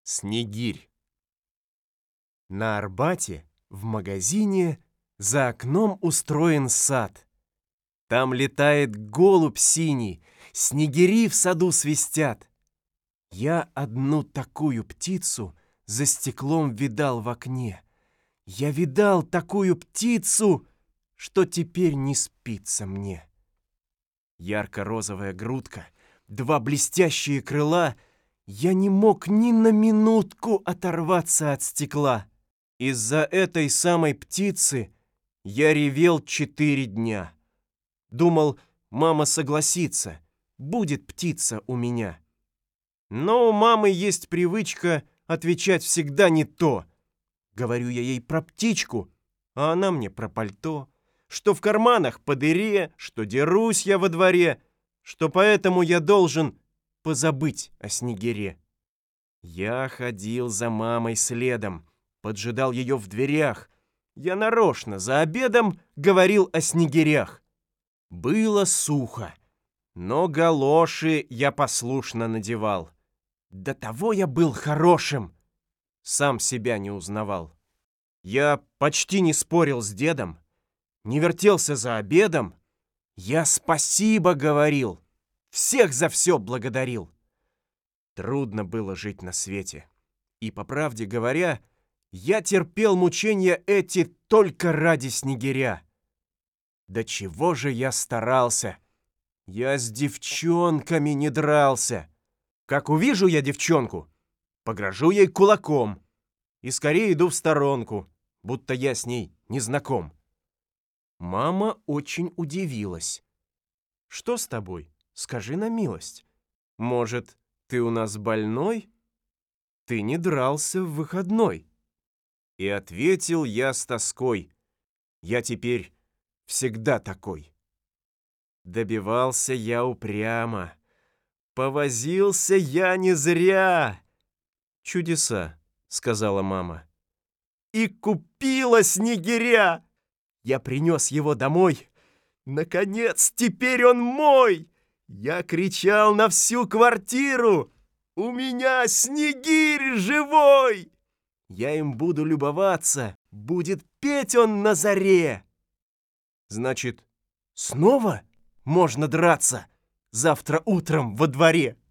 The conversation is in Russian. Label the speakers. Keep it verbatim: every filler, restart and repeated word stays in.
Speaker 1: Снегирь. На Арбате, в магазине, за окном устроен сад. Там летает голубь синий, снегири в саду свистят. Я одну такую птицу за стеклом видал в окне. Я видал такую птицу, что теперь не спится мне. Ярко-розовая грудка, два блестящие крыла. Я не мог ни на минутку оторваться от стекла. Из-за этой самой птицы я ревел четыре дня. Думал, мама согласится, будет птица у меня. Но у мамы есть привычка отвечать всегда не то. Говорю я ей про птичку, а она мне про пальто, что в карманах по дыре, что дерусь я во дворе, что поэтому я должен позабыть о снегире. Я ходил за мамой следом, поджидал ее в дверях. Я нарочно за обедом говорил о снегирях. Было сухо, но галоши я послушно надевал. До того я был хорошим, сам себя не узнавал. Я почти не спорил с дедом, не вертелся за обедом. Я спасибо говорил, всех за все благодарил. Трудно было жить на свете. И, по правде говоря, я терпел мучения эти только ради снегиря. До чего же я старался! Я с девчонками не дрался. Как увижу я девчонку, погрожу ей кулаком и скорее иду в сторонку, будто я с ней не знаком. Мама очень удивилась. «Что с тобой? Скажи на милость. Может, ты у нас больной? Ты не дрался в выходной». И ответил я с тоской: «Я теперь всегда такой». Добивался я упрямо, повозился я не зря. «Чудеса», — сказала мама. И купила снегиря. Я принес его домой. Наконец, теперь он мой. Я кричал на всю квартиру: «У меня снегирь живой!» Я им буду любоваться, будет петь он на заре. Значит, снова можно драться завтра утром во дворе?